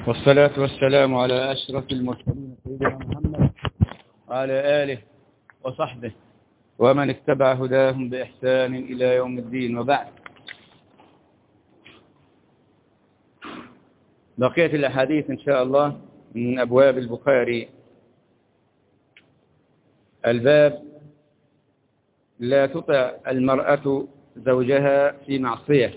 والصلاة والسلام على أشرف المرسلين سيدنا محمد وعلى آله وصحبه ومن اتبع هداهم بإحسان إلى يوم الدين. وبعد، بقية الأحاديث إن شاء الله من أبواب البخاري. الباب: لا تطع المرأة زوجها في معصية.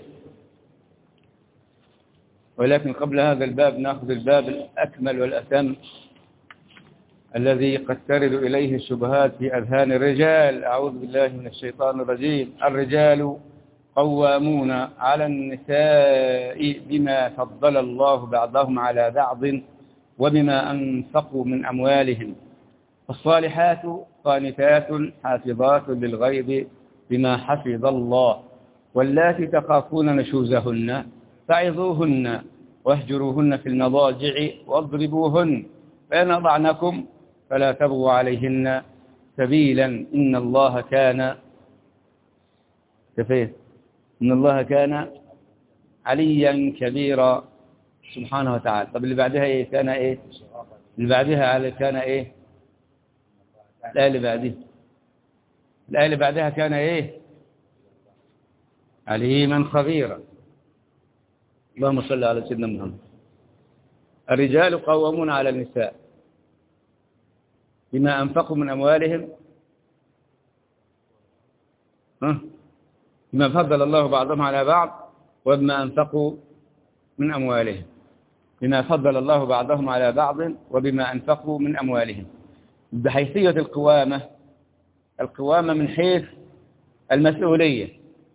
ولكن قبل هذا الباب نأخذ الباب الأكمل والأتم الذي قد ترد إليه الشبهات في أذهان الرجال. أعوذ بالله من الشيطان الرجيم. الرجال قوامون على النساء بما فضل الله بعضهم على بعض وبما أنفقوا من أموالهم، الصالحات قانتات حافظات للغيب بما حفظ الله، واللاتي تخافون نشوزهن فعظوهن واهجروهن في المضاجع واضربوهن، فإن أطعنكم فلا تبغوا عليهن سبيلا إن الله كان كفيه إن الله كان عليا كبيرا سبحانه وتعالى. طب اللي بعدها إيه؟ كان إيه؟ اللي بعدها على كان إيه؟ الآية اللي بعدها كان إيه؟ عليما خبيرا. اللهم صل على سيدنا محمد. الرجال قوامون على النساء بما أنفقوا من أموالهم، بما فضل الله بعضهم على بعض وبما أنفقوا من أموالهم، بما فضل الله بعضهم على بعض وبما أنفقوا من أموالهم. بحيثية القوامة من حيث المسؤولية،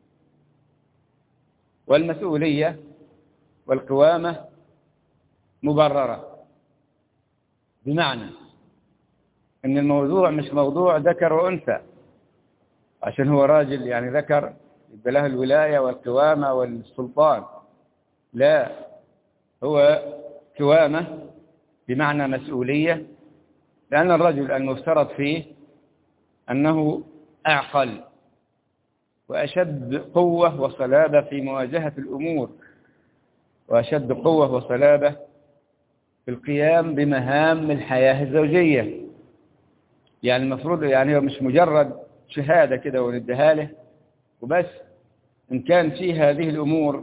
والمسؤولية والقوامة مبررة، بمعنى أن الموضوع مش موضوع ذكر وأنثى عشان هو راجل يعني ذكر يبقى له الولاية والقوامة والسلطان، لا، هو قوامة بمعنى مسؤولية، لأن الرجل المفترض فيه أنه أعقل وأشد قوة وصلابة في مواجهة الأمور، وأشد قوة وصلابة في القيام بمهام الحياة الزوجية. يعني المفروض يعني هو مش مجرد شهادة كده ونديها له وبس. إن كان في هذه الأمور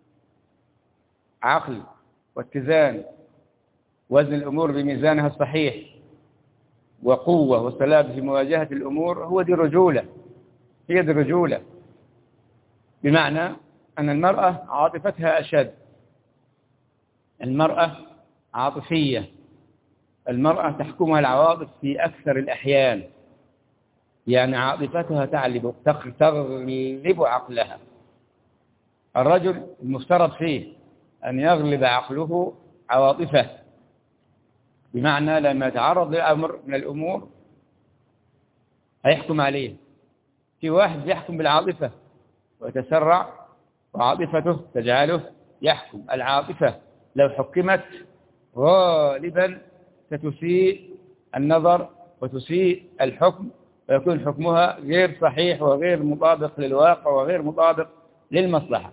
عقل واتزان، وزن الأمور بميزانها الصحيح، وقوة وصلابة في مواجهة الأمور، هو دي الرجولة، هي دي الرجولة. بمعنى أن المرأة عاطفتها أشد، المرأة عاطفية، المرأة تحكمها العواطف في أكثر الأحيان، يعني عاطفتها تغلب عقلها. الرجل المفترض فيه أن يغلب عقله عواطفه، بمعنى لما يتعرض لأمر من الأمور هيحكم عليه. في واحد يحكم بالعاطفة ويتسرع وعاطفته تجعله يحكم. العاطفة لو حكمت غالبا ستسيء النظر وتسيء الحكم، ويكون حكمها غير صحيح وغير مطابق للواقع وغير مطابق للمصلحة.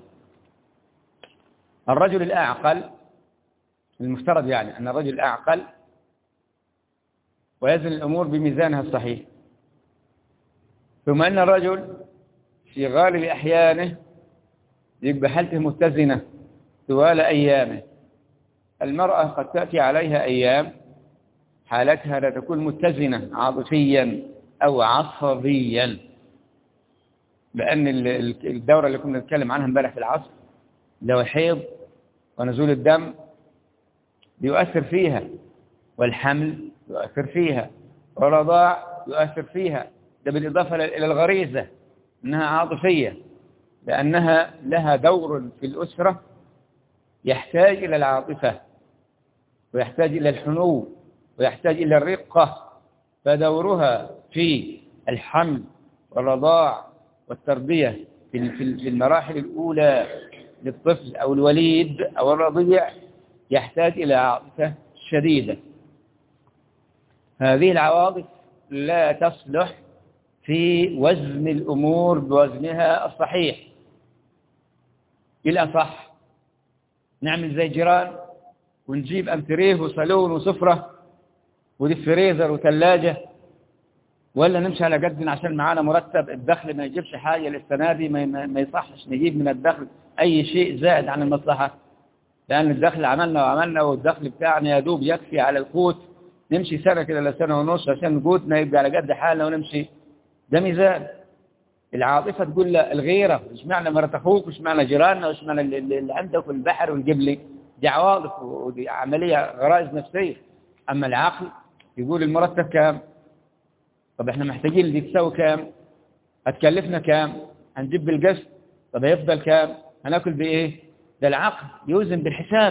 الرجل الأعقل المفترض يعني أن الرجل الأعقل ويزن الأمور بميزانها الصحيح، ثم أن الرجل في غالب أحيانه يبقى حالته متزنة طوال أيامه. المرأة قد تأتي عليها أيام حالتها لا تكون متزنة عاطفيا أو عصبيا، لأن الدورة اللي كنا نتكلم عنها امبارح في العصر، لو الحيض ونزول الدم بيؤثر فيها، والحمل يؤثر فيها، والرضاع يؤثر فيها، ده بالإضافة إلى الغريزة أنها عاطفية، لأنها لها دور في الأسرة يحتاج إلى العاطفة ويحتاج إلى الحنو ويحتاج إلى الرقة. فدورها في الحمل والرضاع والتربية في المراحل الأولى للطفل أو الوليد أو الرضيع يحتاج إلى عاطفة شديدة. هذه العواطف لا تصلح في وزن الأمور بوزنها الصحيح. الأصح نعمل زي جيران ونجيب أنتريه وصالون وسفرة ودي فريزر وثلاجة، ولا نمشي على قدنا عشان معانا مرتب الدخل ما يجيبش حاجة للسنة دي، ما يصحش نجيب من الدخل أي شيء زائد عن المصلحة، لأن الدخل عملنا والدخل بتاعنا يدوب يكفي على القوت، نمشي سنة كده لسنة ونص عشان قوتنا يبقى على قد حالنا ونمشي. ده ميزان. العاطفة تقول له الغيرة، وش معنى مرات أخوك، وش معنى جيراننا، وش معنى اللي عندك والبحر والجبلي، دي عواطف ودي عملية غرائز نفسية. أما العقل يقول المرتب كام، طب احنا محتاجين دي تساوي كام، هتكلفنا كام، هنجيب بالقسط، طب هيفضل كام، هناكل بايه. ده العقل يوزن بالحساب،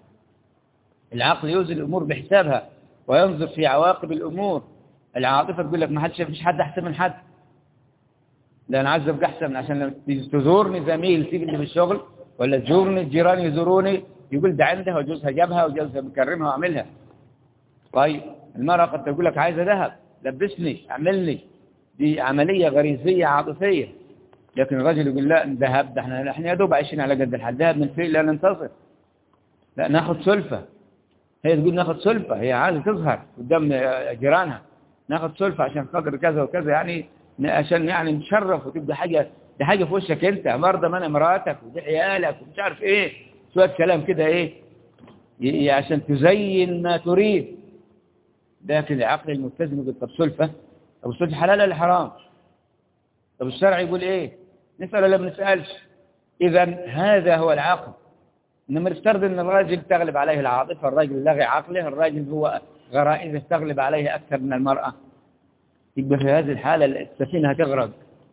العقل يوزن الامور بحسابها وينظر في عواقب الامور. العاطفه تقول لك ما فيش حد احسن من حد، لا انا عايز ابقى احسن عشان لما تزورني زميل تيجي في الشغل ولا تزورني الجيران يزوروني يقول ده عندها وجوزها جابها وجوزها مكرمها وعملها. طيب المرأة قد تقول لك عايزة ذهب، لبسني اعملني، دي عملية غريزية عاطفية. لكن الرجل يقول لا ذهب، ده احنا يا دوب عايشين على قد الحال، ذهب من فين لا ننتصر، لا ناخذ سلفة. هي تقول ناخذ سلفة، هي عايزة تظهر قدام جيرانها، ناخذ سلفة عشان خاطر كذا وكذا، يعني عشان يعني نشرف وتبقى حاجة، دي حاجة في وشك انت، مرضى من مراتك ودي عيالك ومش عارف ايه، شوية كلام كده ايه عشان تزين ما تريد. لكن العقل المتزن يقول طب سلفة، طب السلفة حلال ولا حرام، طب الشرع يقول ايه، نسأل ولا ما نسألش. اذا هذا هو العقل. انما نفترض ان الراجل تغلب عليه العاطفة، الراجل لغي عقله، الراجل هو غرائزه تغلب عليه اكثر من المرأة، يبقى في هذه الحالة السفينة هتغرق.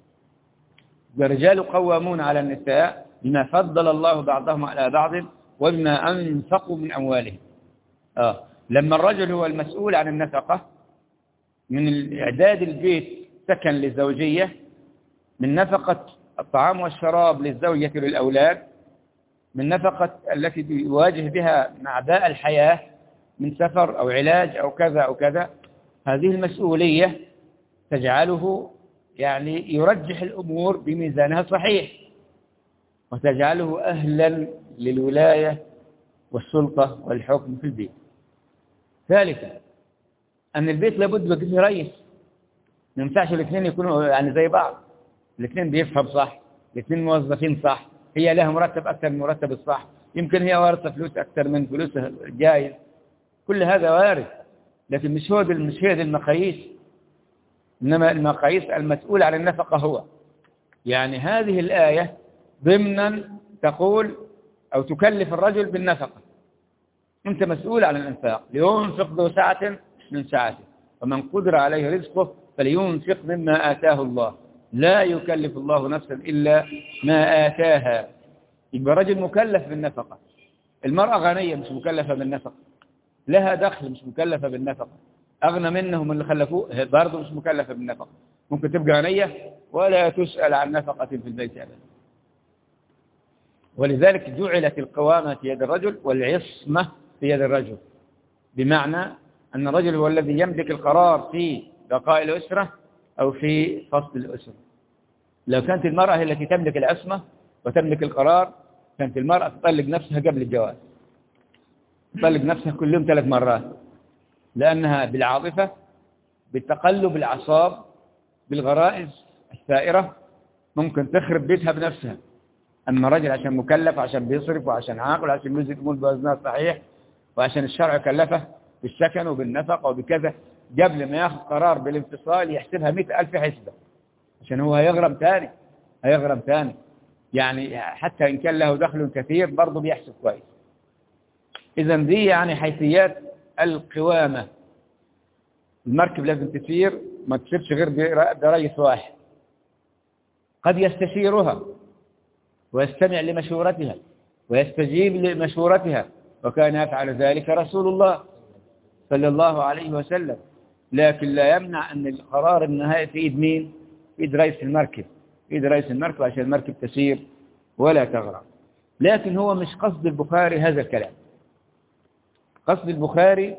الرجال قوامون على النساء بما فضل الله بعضهم على بعض وبما أنفقوا من أموالهم. لما الرجل هو المسؤول عن النفقة، من إعداد البيت سكن للزوجية، من نفقة الطعام والشراب للزوجة للأولاد، من نفقة التي يواجه بها أعباء الحياة من سفر أو علاج أو كذا أو كذا، هذه المسؤولية تجعله يعني يرجح الأمور بميزانها الصحيح، وتجعله أهلا للولاية والسلطة والحكم في البيت. ثالثا أن البيت لابد يبقى فيه رئيس، ما ينفعش الاثنين يكونوا يعني زي بعض، الاثنين بيفهم صح، الاثنين موظفين صح، هي لها مرتب أكثر من مرتب الصح، يمكن هي وارثة فلوس أكثر من فلوسها جايز، كل هذا وارد، لكن مش هي دي المقاييس. إنما المقاييس المسؤول عن النفقة هو. يعني هذه الآية ضمنا تقول أو تكلف الرجل بالنفقة، أنت مسؤول عن الإنفاق، لينفق ذو سعة من سعته ومن قدر عليه رزقه فلينفق مما آتاه الله لا يكلف الله نفسا إلا ما آتاها. يبقى رجل مكلف بالنفقة. المرأة غنية مش مكلفة بالنفقة، لها دخل مش مكلفة بالنفقة، أغنى منهم اللي خلفوه برضه مش مكلفة بالنفقة، ممكن تبقى غنية ولا تسأل عن نفقة في البيت أبدا. ولذلك جعلت القوامة في يد الرجل والعصمة في يد الرجل، بمعنى أن الرجل هو الذي يملك القرار في بقاء الأسرة أو في فصل الأسرة. لو كانت المرأة هي التي تملك العصمة وتملك القرار، كانت المرأة تطلق نفسها قبل الجواز، تطلق نفسها كل يوم 3 مرات، لأنها بالعاطفة، بالتقلب الأعصاب، بالغرائز الثائرة ممكن تخرب بيتها بنفسها. أما رجل عشان مكلف، عشان بيصرف وعشان عاقل وعشان يوزن الأمور بوزنها صحيح وعشان الشرع كلفه بالسكن وبالنفقة وبكذا، قبل ما ياخذ قرار بالانفصال يحسبها 100,000 حسبة، عشان هو هيغرم ثاني يعني حتى إن كان له دخل كثير برضه بيحسب كويس. إذا دي يعني حيثيات القوامة. المركب لازم تسير، ما تسيرش غير برئيس واحد، قد يستشيرها ويستمع لمشورتها ويستجيب لمشورتها، وكان يفعل ذلك رسول الله صلى الله عليه وسلم. لكن لا يمنع أن القرار النهائي في إيد مين؟ في إيد رئيس المركب، في إيد رئيس المركب عشان المركب تسير ولا تغرق. لكن هو مش قصد البخاري هذا الكلام. قصد البخاري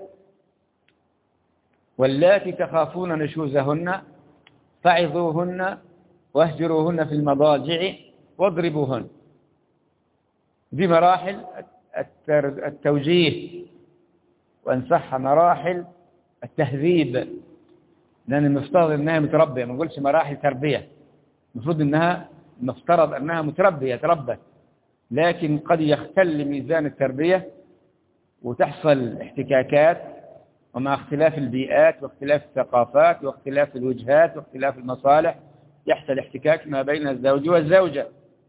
واللاتي تخافون نشوزهن فعظوهن واهجروهن في المضاجع واضربوهن. دي مراحل التوجيه، وإن صح مراحل التهذيب، لأن المفترض أنها متربية، ما نقولش مراحل تربية، المفترض أنها متربية تربت، لكن قد يختل ميزان التربية وتحصل احتكاكات، ومع اختلاف البيئات واختلاف الثقافات واختلاف الوجهات واختلاف المصالح يحصل احتكاك ما بين الزوج والزوجة.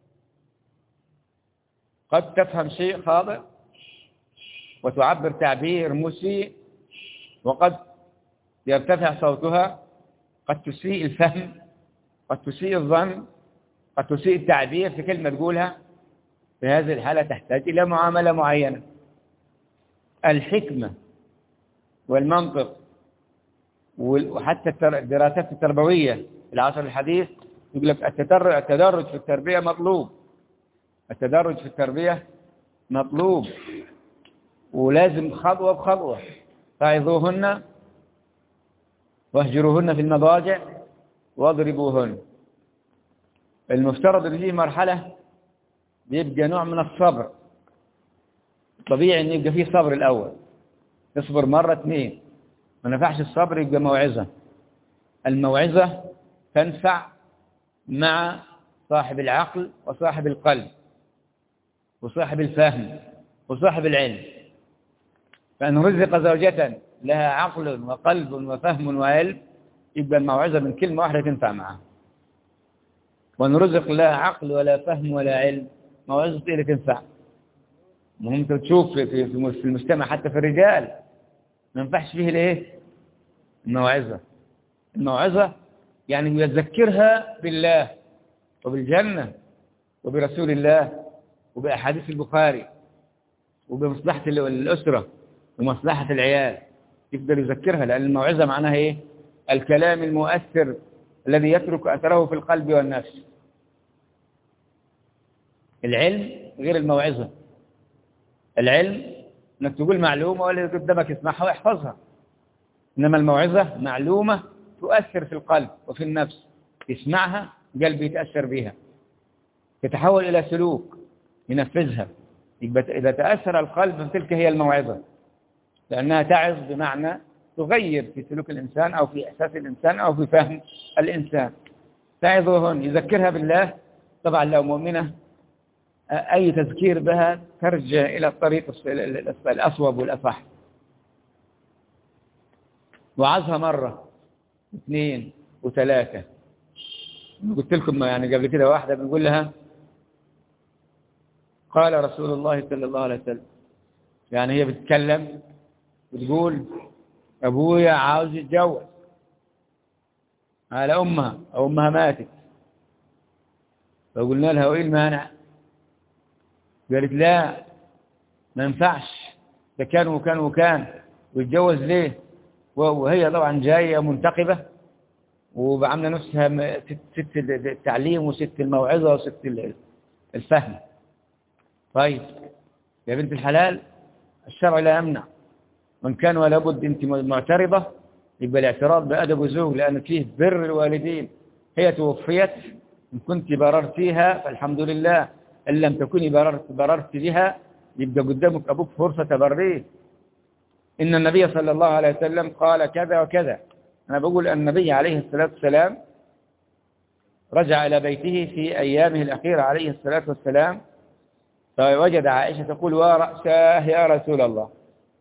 قد تفهم شيء خاطئ وتعبر تعبير مسيء، وقد يرتفع صوتها، قد تسيء الفهم، قد تسيء الظن، قد تسيء التعبير في كلمة تقولها. في هذه الحالة تحتاج إلى معاملة معينة. الحكمة والمنطق وحتى الدراسات التربوية في العصر الحديث يقول لك التدرج في التربية مطلوب، التدرج في التربية مطلوب، ولازم خطوة بخطوة. فاعظوهن واهجروهن في المضاجع واضربوهن. المفترض ان فيه مرحلة بيبقى نوع من الصبر، طبيعي ان يبقى فيه صبر الاول، تصبر مرة اثنين، ما نفعش الصبر يبقى موعظة. الموعظة تنفع مع صاحب العقل وصاحب القلب وصاحب الفهم وصاحب العلم. فإن رزق زوجة لها عقل وقلب وفهم وعلم يبقى الموعظة من كلمة واحدة تنفع معها. وإن رزق لا عقل ولا فهم ولا علم، موعظة إيه اللي تنفع؟ مهم تشوف في المجتمع حتى في الرجال ما ينفعش فيه الايه؟ الموعظة يعني يذكرها بالله وبالجنة وبرسول الله وبأحاديث البخاري وبمصلحة الأسرة ومصلحة العيال، يقدر يذكرها، لأن الموعظة معناها إيه؟ الكلام المؤثر الذي يترك أثره في القلب والنفس. العلم غير الموعظة. العلم انك تقول معلومة واللي قدامك يسمعها ويحفظها، إنما الموعظة معلومة تؤثر في القلب وفي النفس، يسمعها قلبه يتأثر بها، يتحول إلى سلوك ينفذها. إذا تأثر القلب فتلك هي الموعظة، لأنها تعظ بمعنى تغير في سلوك الإنسان أو في إحساس الإنسان أو في فهم الإنسان. تعظهن يذكرها بالله. طبعا لو مؤمنة أي تذكير بها ترجع إلى الطريق الأصوب والأصح. وعظها مرة اثنين وثلاثة. قلت لكم يعني قبل كده واحدة بنقول لها قال رسول الله صلى الله عليه وسلم، يعني هي بتتكلم بتقول أبويا عاوز يتجوز على أمها أو أمها ماتت، فقلنا لها وإيه المانع؟ قالت لا ما ينفعش، ده كان وكان وكان ويتجوز ليه؟ وهي طبعا جاية منتقبة وعاملة نفسها ست التعليم وست الموعظة وست الفهم. طيب يا بنت الحلال الشرع لا يمنع، وإن كان ولا بد أنت معترضة يبقى الاعتراض بأدب وزوج، لأن فيه بر الوالدين. هي توفيت، إن كنت بررتيها فالحمد لله، إن لم تكوني بررت بها يبقى قدامك أبوك فرصة تبريه. إن النبي صلى الله عليه وسلم قال كذا وكذا. أنا بقول أن النبي عليه الصلاة والسلام رجع إلى بيته في أيامه الأخيرة عليه الصلاة والسلام، فوجد عائشة تقول ورأساه يا رسول الله،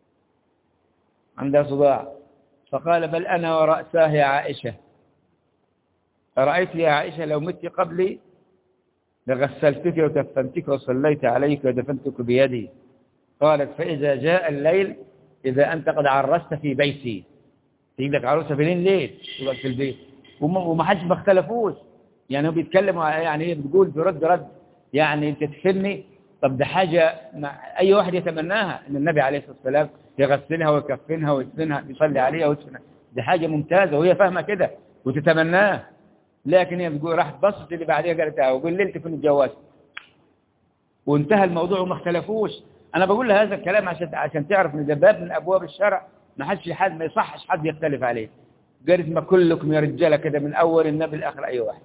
عندها صداع، فقال بل أنا ورأساه يا عائشة، أرأيت يا عائشة لو مت قبلي لغسلتك وكفنتك وصليت عليك ودفنتك بيدي. قالت فإذا جاء الليل إذا أنت قد عرست في بيتي، تجيب لك عروسة في الليل تبقى في البيت، وما حدش ما اختلفوش، يعني هم بيتكلموا، يعني هي بتقول برد يعني انت تفلني. طب ده حاجة أي واحد يتمناها إن النبي عليه الصلاة والسلام يغسلها ويكفنها ويدفنها يصلي عليها ويدفنها، دي حاجة ممتازة وهي فاهمة كده وتتمناه. لكن هي بتقول راح بصت اللي بعديها قالتها وقول ليلة تكون الجواز، وانتهى الموضوع وما اختلفوش. أنا بقول لها هذا الكلام عشان تعرف إن ده باب من أبواب الشرع ما يصحش حد يختلف عليه. قالت ما كلكم يا رجالة كده من أول النبي لآخر أي واحد.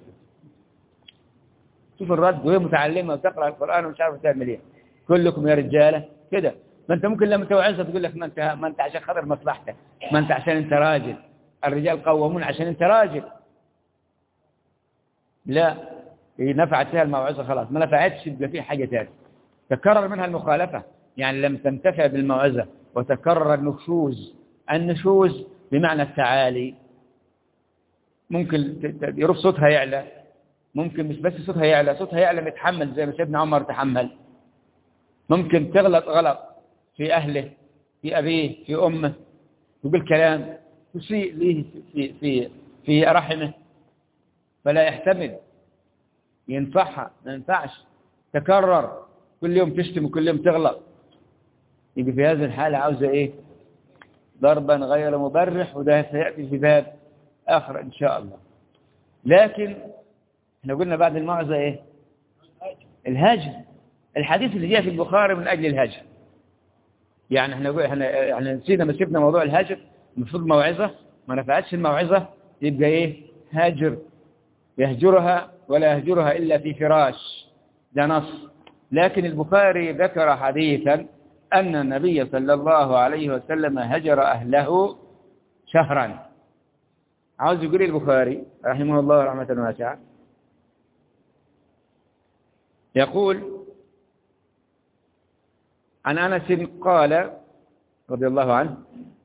شوف الرد، وهي متعلمة وتقرأ القرآن ومش عارفة تعمل ايه. كلكم يا رجالة كده. ما أنت ممكن لما توعظها تقول لك ما أنت عشان خاطر مصلحتك، ما أنت عشان أنت راجل، الرجال قوامون عشان أنت راجل. لا، هي نفعت فيها الموعظة خلاص، ما نفعتش يبقى في حاجة تانية تكرر منها المخالفة. يعني لم تنتفع بالموعظة وتكرر النشوز بمعنى التعالي، ممكن يرفع صوتها يعلى، ممكن مش بس صوتها يعلى متحمل زي ما سيدنا عمر تحمل. ممكن تغلط غلط في أهله، في أبيه، في أمه، يقول كلام يسيء ليه في رحمه، فلا يحتمل ينفعها، ما ينفعش تكرر كل يوم تشتم وكل يوم تغلط. يجي في هذه الحالة عاوزة إيه؟ ضربا غير مبرح، وده سيأتي في باب آخر إن شاء الله. لكن احنا قلنا بعد الموعظة إيه؟ الهجر. الحديث اللي جاء في البخاري من أجل الهجر. يعني احنا نسينا، ما سيبنا موضوع الهجر. المفروض موعظة ما نفعتش الموعظة يبقى إيه؟ هجر، يهجرها ولا يهجرها إلا في فراش، ده نص. لكن البخاري ذكر حديثا أن النبي صلى الله عليه وسلم هجر أهله شهرا. عاوز يقول البخاري رحمه الله رحمة واسعة، يقول عن أنس قال رضي الله عنه: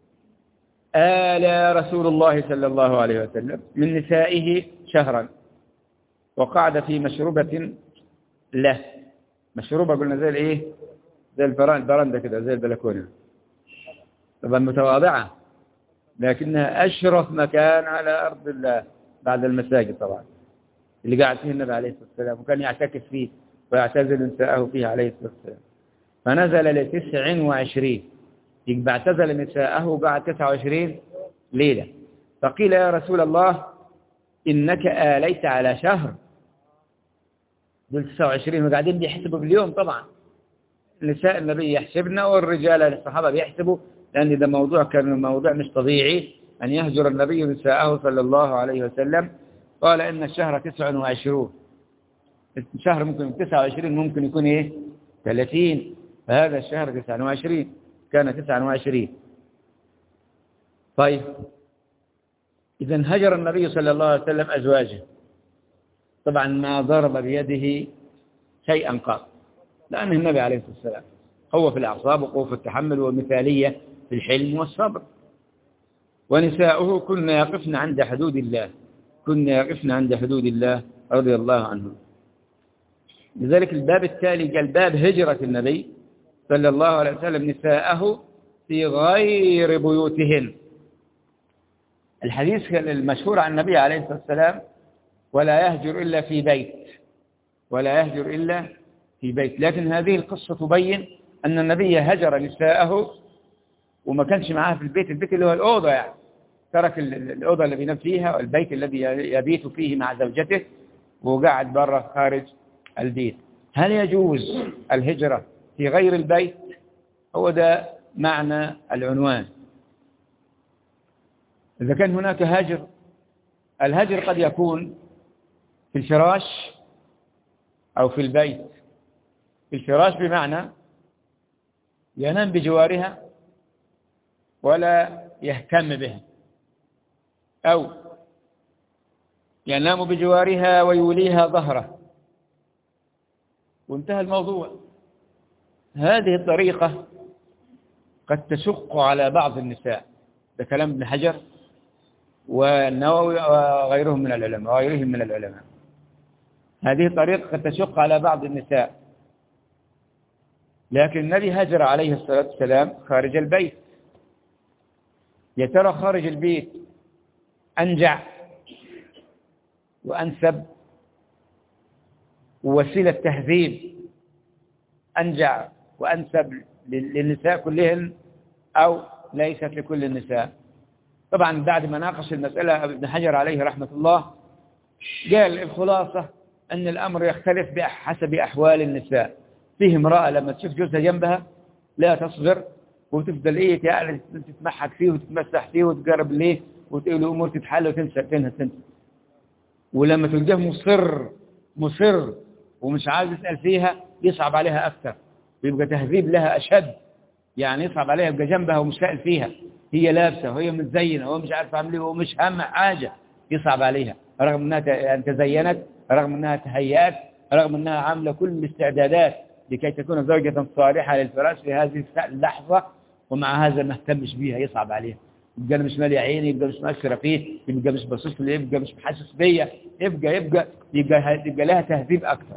آل رسول الله صلى الله عليه وسلم من نسائه شهرا، وقعد في مشروبة له. مشروبة قلنا زي الايه؟ زي البرندة كده، زي البلكونة، طبعا متواضعة، لكنها أشرف مكان على أرض الله بعد المساجد طبعا، اللي قاعد فيه النبي عليه الصلاة والسلام، وكان يعتكف فيه ويعتزل نساءه فيه عليه الصلاة والسلام. فنزل ل29، يبقى اعتزل نساءه بعد 29 ليلة. فقيل: يا رسول الله إنك آليت على شهر. دول 29 وقاعدين بيحسبوا باليوم طبعا. نساء النبي يحسبنا والرجال الصحابة بيحسبوا، لأن ده كان موضوع مش طبيعي أن يهجر النبي نساءه صلى الله عليه وسلم. قال إن الشهر 29. الشهر ممكن يكون 29، ممكن يكون إيه 30، فهذا الشهر 29 كان 29. طيب، إذن هجر النبي صلى الله عليه وسلم أزواجه، طبعا ما ضرب بيده شيئا قط، لأن النبي عليه الصلاة والسلام قوة في الأعصاب وقوة في التحمل ومثالية في الحلم والصبر. ونساؤه كن يقفن عند حدود الله رضي الله عنه. لذلك الباب التالي قال: باب هجرة النبي صلى الله عليه وسلم نساءه في غير بيوتهن. الحديث المشهور عن النبي عليه الصلاة والسلام: ولا يهجر إلا في بيت. لكن هذه القصة تبين أن النبي هجر نساءه وما كانش معها في البيت اللي هو الأوضة، يعني ترك الأوضة اللي بينام فيها والبيت الذي يبيت فيه مع زوجته وقعد برا خارج البيت. هل يجوز الهجرة في غير البيت؟ هو ده معنى العنوان. إذا كان هناك هجر، الهجر قد يكون في الفراش أو في البيت. في الفراش بمعنى ينام بجوارها ولا يهتم بها، أو ينام بجوارها ويوليها ظهره وانتهى الموضوع. هذه الطريقة قد تشق على بعض النساء، ده كلام ابن حجر والنووي وغيرهم من العلماء. هذه الطريقة قد تشق على بعض النساء، لكن النبي هجر عليه الصلاة والسلام خارج البيت. يا ترى خارج البيت أنجع وأنسب ووسيلة تهذيب، أنجع وأنسب للنساء كلهن أو ليست لكل النساء؟ طبعا بعد ما ناقش المسألة ابن حجر عليه رحمة الله قال الخلاصة أن الأمر يختلف بحسب أحوال النساء. فيه امرأة لما تشوف جوزها جنبها لا تصبر وتفضل إيه يعني تتمحك فيه وتتمسح فيه وتقرب ليه وتقول له أمور تتحل وتنسى. ولما تلقاه مصر ومش عايز يسأل فيها يصعب عليها أكثر، ويبقى تهذيب لها أشد، يعني يصعب عليها يبقى جنبها ومش سائل فيها، هي لابسة وهي متزينة وهو مش عارف عامل ايه ومش هم حاجة، يصعب عليها رغم أنها تزينت، رغم أنها تهيأت، رغم أنها عاملة كل الاستعدادات لكي تكون زوجة صالحة للفراش في هذه اللحظة، ومع هذا ما اهتمش بيها، يصعب عليها. يبقى أنا مش مالي عيني، يبقى مش مأثرة فيه، يبقى مش باصص لي، يبقى مش حاسس بيا، يبقى لها تهذيب أكثر.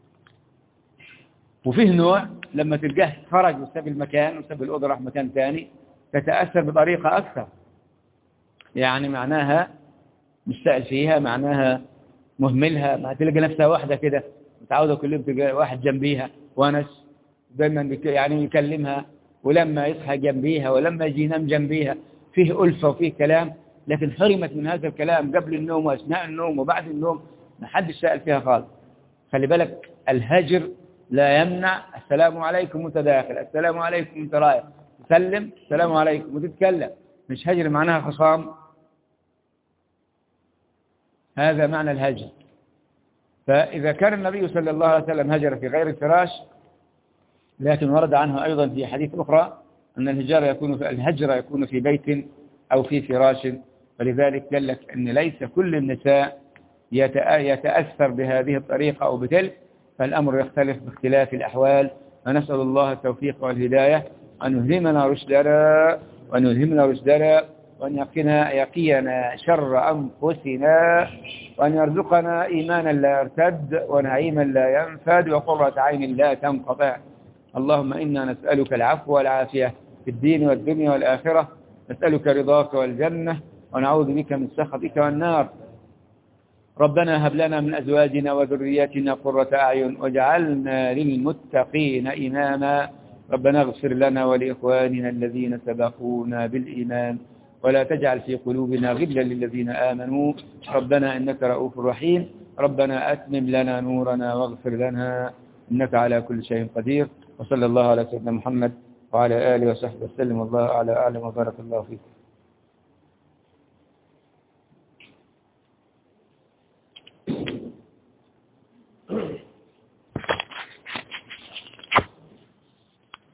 وفيه نوع لما تلقاه خرج وساب المكان وساب الأوضة راح مكان ثاني تتأثر بطريقة أكثر، يعني معناها مش سائل فيها، معناها مهملها، ما تلقى نفسها واحدة كده متعودة كل يوم تلقى واحد جنبيها ونس دايما يعني يكلمها، ولما يصحى جنبيها ولما يجي ينام جنبيها فيه ألفة وفيه كلام، لكن حرمت من هذا الكلام قبل النوم وأثناء النوم وبعد النوم، ما حدش سائل فيها خالص. خلي بالك الهجر لا يمنع السلام عليكم وانت داخل، السلام عليكم وانت رايح، تسلم السلام عليكم وتتكلم، مش هجر معناها خصام، هذا معنى الهجر. فإذا كان النبي صلى الله عليه وسلم هجر في غير الفراش، لكن ورد عنه أيضا في حديث أخرى أن الهجر يكون في بيت أو في فراش، ولذلك قال لك أن ليس كل النساء يتأثر بهذه الطريقة أو بتلك، فالأمر يختلف باختلاف الأحوال. ونسأل الله التوفيق والهداية، أن يلهمنا رشدنا وأن يقينا شر أنفسنا، وأن يرزقنا إيمانا لا يرتد ونعيما لا ينفد وقرة عين لا تنقطع. اللهم إنا نسألك العفو والعافية في الدين والدنيا والآخرة، نسألك رضاك والجنة ونعوذ بك من سخطك والنار. ربنا هب لنا من أزواجنا وذرياتنا قرة أعين واجعلنا للمتقين إماما. ربنا اغفر لنا ولإخواننا الذين سبقونا بالإيمان ولا تجعل في قلوبنا غلا للذين آمنوا ربنا إنك رؤوف رحيم. ربنا أتمم لنا نورنا واغفر لنا إنك على كل شيء قدير. وصلى الله على سيدنا محمد وعلى آله وصحبه وسلم، والله أعلم وبارك الله فيك.